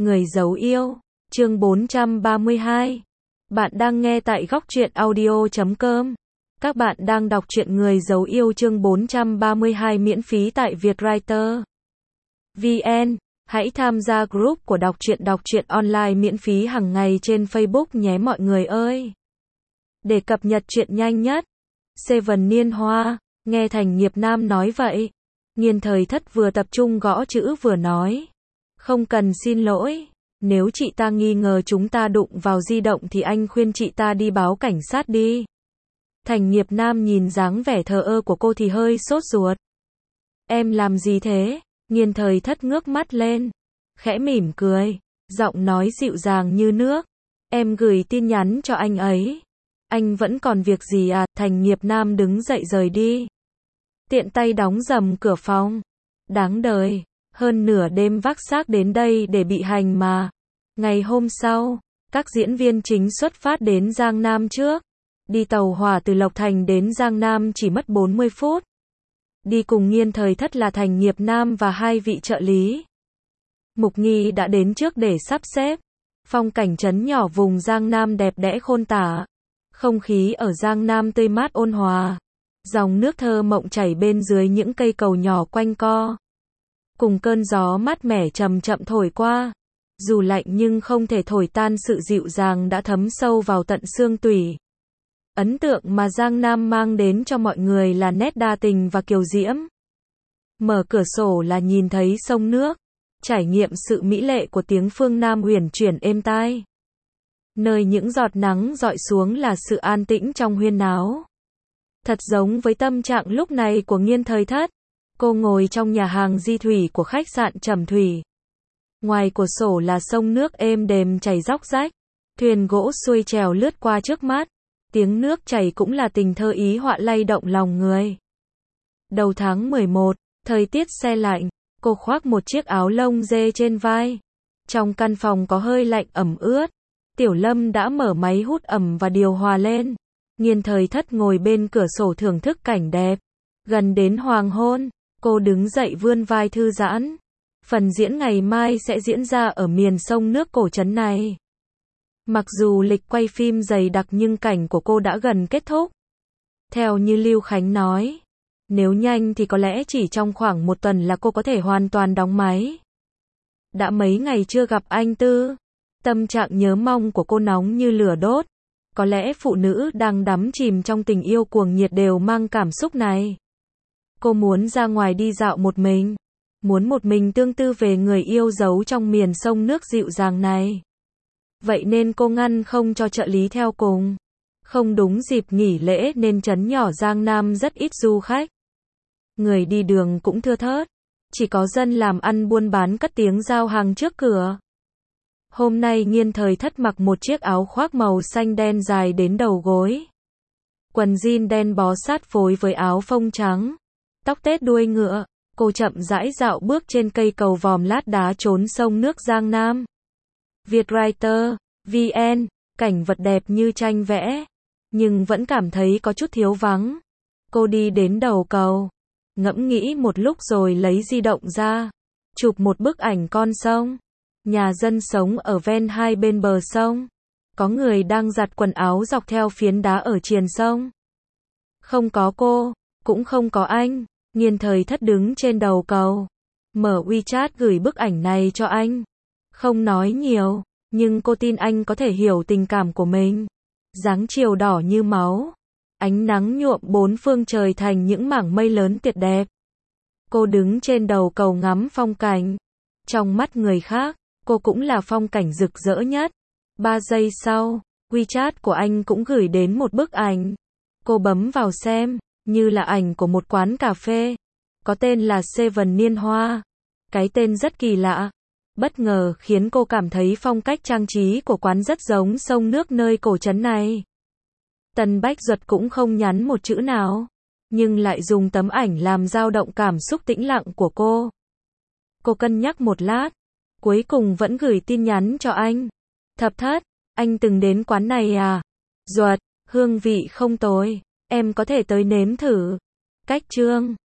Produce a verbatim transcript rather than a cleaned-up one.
Người giấu yêu, chương bốn trăm ba mươi hai. Bạn đang nghe tại góc truyện audio chấm com. Các bạn đang đọc truyện Người giấu yêu chương bốn trăm ba mươi hai miễn phí tại Vietwriter vê en. Hãy tham gia group của đọc truyện đọc truyện online miễn phí hàng ngày trên Facebook nhé mọi người ơi. Để cập nhật truyện nhanh nhất. Seven Niên Hoa, nghe Thành Nghiệp Nam nói vậy. Nghiên Thời Thất vừa tập trung gõ chữ vừa nói. Không cần xin lỗi. Nếu chị ta nghi ngờ chúng ta đụng vào di động thì anh khuyên chị ta đi báo cảnh sát đi. Thành Nghiệp Nam nhìn dáng vẻ thờ ơ của cô thì hơi sốt ruột. Em làm gì thế? Nghiên Thời Thất ngước mắt lên. Khẽ mỉm cười. Giọng nói dịu dàng như nước. Em gửi tin nhắn cho anh ấy. Anh vẫn còn việc gì à? Thành Nghiệp Nam đứng dậy rời đi. Tiện tay đóng rầm cửa phòng. Đáng đời. Hơn nửa đêm vác xác đến đây để bị hành mà. Ngày hôm sau, các diễn viên chính xuất phát đến Giang Nam trước. Đi tàu hỏa từ Lộc Thành đến Giang Nam chỉ mất bốn mươi phút. Đi cùng Nghiên Thời Thất là Thành Nghiệp Nam và hai vị trợ lý. Mục Nghi đã đến trước để sắp xếp. Phong cảnh trấn nhỏ vùng Giang Nam đẹp đẽ khôn tả. Không khí ở Giang Nam tươi mát ôn hòa. Dòng nước thơ mộng chảy bên dưới những cây cầu nhỏ quanh co. Cùng cơn gió mát mẻ chậm chậm thổi qua. Dù lạnh nhưng không thể thổi tan sự dịu dàng đã thấm sâu vào tận xương tủy. Ấn tượng mà Giang Nam mang đến cho mọi người là nét đa tình và kiều diễm. Mở cửa sổ là nhìn thấy sông nước. Trải nghiệm sự mỹ lệ của tiếng phương Nam huyền chuyển êm tai. Nơi những giọt nắng dọi xuống là sự an tĩnh trong huyên náo. Thật giống với tâm trạng lúc này của Nghiên Thời Thất. Cô ngồi trong nhà hàng di thủy của khách sạn Trầm Thủy. Ngoài cửa sổ là sông nước êm đềm chảy róc rách. Thuyền gỗ xuôi chèo lướt qua trước mắt. Tiếng nước chảy cũng là tình thơ ý họa lay động lòng người. Đầu tháng mười một, thời tiết se lạnh. Cô khoác một chiếc áo lông dê trên vai. Trong căn phòng có hơi lạnh ẩm ướt. Tiểu Lâm đã mở máy hút ẩm và điều hòa lên. Nghiên Thời Thất ngồi bên cửa sổ thưởng thức cảnh đẹp. Gần đến hoàng hôn, cô đứng dậy vươn vai thư giãn. Phần diễn ngày mai sẽ diễn ra ở miền sông nước cổ trấn này. Mặc dù lịch quay phim dày đặc nhưng cảnh của cô đã gần kết thúc. Theo như Lưu Khánh nói, nếu nhanh thì có lẽ chỉ trong khoảng một tuần là cô có thể hoàn toàn đóng máy. Đã mấy ngày chưa gặp anh Tư. Tâm trạng nhớ mong của cô nóng như lửa đốt. Có lẽ phụ nữ đang đắm chìm trong tình yêu cuồng nhiệt đều mang cảm xúc này. Cô muốn ra ngoài đi dạo một mình. Muốn một mình tương tư về người yêu giấu trong miền sông nước dịu dàng này. Vậy nên cô ngăn không cho trợ lý theo cùng. Không đúng dịp nghỉ lễ nên trấn nhỏ Giang Nam rất ít du khách. Người đi đường cũng thưa thớt. Chỉ có dân làm ăn buôn bán cất tiếng giao hàng trước cửa. Hôm nay Nghiên Thời Thất mặc một chiếc áo khoác màu xanh đen dài đến đầu gối. Quần jean đen bó sát phối với áo phông trắng. Tóc tết đuôi ngựa. Cô chậm rãi dạo bước trên cây cầu vòm lát đá trốn sông nước Giang Nam. Vietwriter vê en, cảnh vật đẹp như tranh vẽ. Nhưng vẫn cảm thấy có chút thiếu vắng. Cô đi đến đầu cầu. Ngẫm nghĩ một lúc rồi lấy di động ra. Chụp một bức ảnh con sông. Nhà dân sống ở ven hai bên bờ sông. Có người đang giặt quần áo dọc theo phiến đá ở triền sông. Không có cô, cũng không có anh. Nghiên Thời Thất đứng trên đầu cầu. Mở WeChat gửi bức ảnh này cho anh. Không nói nhiều, nhưng cô tin anh có thể hiểu tình cảm của mình. Dáng chiều đỏ như máu. Ánh nắng nhuộm bốn phương trời thành những mảng mây lớn tuyệt đẹp. Cô đứng trên đầu cầu ngắm phong cảnh. Trong mắt người khác, cô cũng là phong cảnh rực rỡ nhất. Ba giây sau, WeChat của anh cũng gửi đến một bức ảnh. Cô bấm vào xem, như là ảnh của một quán cà phê. Có tên là Seven Niên Hoa. Cái tên rất kỳ lạ. Bất ngờ khiến cô cảm thấy phong cách trang trí của quán rất giống sông nước nơi cổ trấn này. Tần Bách Duật cũng không nhắn một chữ nào. Nhưng lại dùng tấm ảnh làm dao động cảm xúc tĩnh lặng của cô. Cô cân nhắc một lát. Cuối cùng vẫn gửi tin nhắn cho anh. Thập Thất, anh từng đến quán này à? Duật, hương vị không tồi. Em có thể tới nếm thử. Cách Trương.